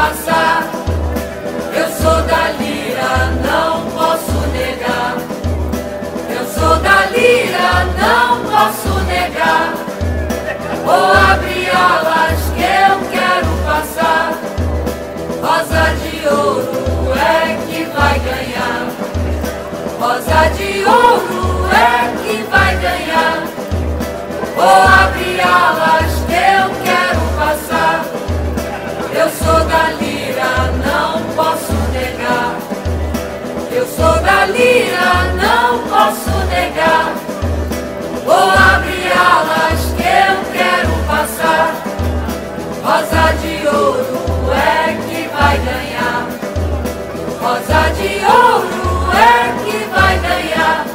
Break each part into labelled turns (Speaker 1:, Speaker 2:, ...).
Speaker 1: passar. Eu sou da lira, não posso negar. Eu sou da lira, não posso negar. Vou abrir alas que eu quero passar. Rosa de ouro é que vai ganhar. Rosa de ouro é que vai ganhar. Vou abrir alas que eu quero passar. Eu sou da lira, não posso negar. Eu sou da lira, não posso negar. Vou abrir alas que eu quero passar. Rosa de ouro é que vai ganhar. Rosa de ouro é que vai ganhar.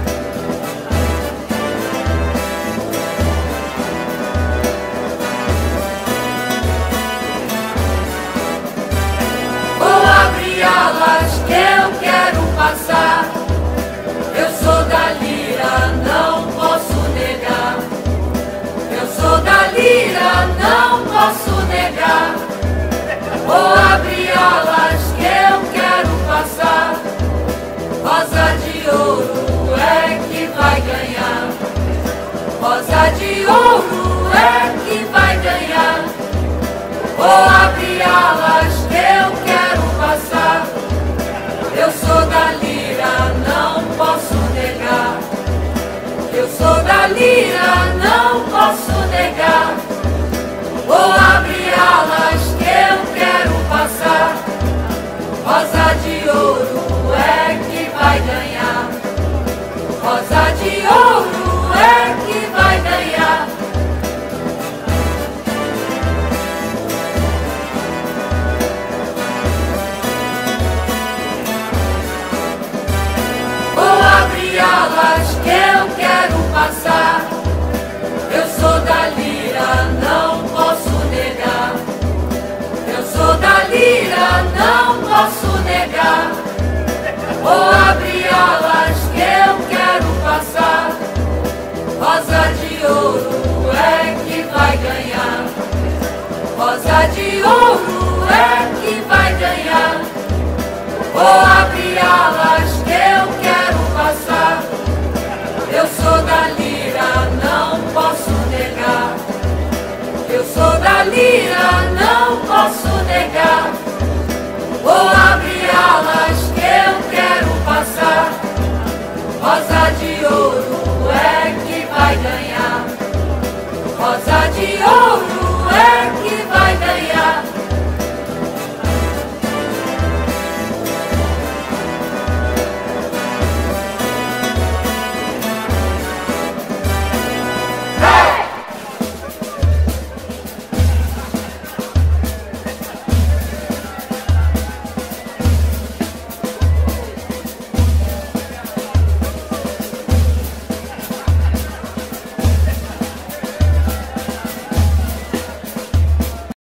Speaker 1: Alas que eu quero passar. Eu sou da lira, não posso negar. Eu sou da lira, não posso negar. Vou abrir alas que eu quero passar. Rosa de ouro é que vai ganhar. Rosa de ouro é que vai ganhar. Vou abrir alas que eu quero passar. Eu sou da lira, não posso negar. Eu sou da lira, não posso negar. Vou abrir alas que eu quero passar. Rosa de ouro é que vai ganhar. Rosa de ouro é que vai ganhar. Alas que eu quero passar. Eu sou da lira, não posso negar. Eu sou da lira, não posso negar. Vou abrir alas que eu quero passar. Rosa de ouro é que vai ganhar. Rosa de ouro é que vai ganhar. Vou abrir alas que eu quero passar. Eu sou da lira, não posso negar. Eu sou da lira, não posso negar. Vou abrir alas que eu quero passar. Rosa de ouro é que vai ganhar. Rosa de ouro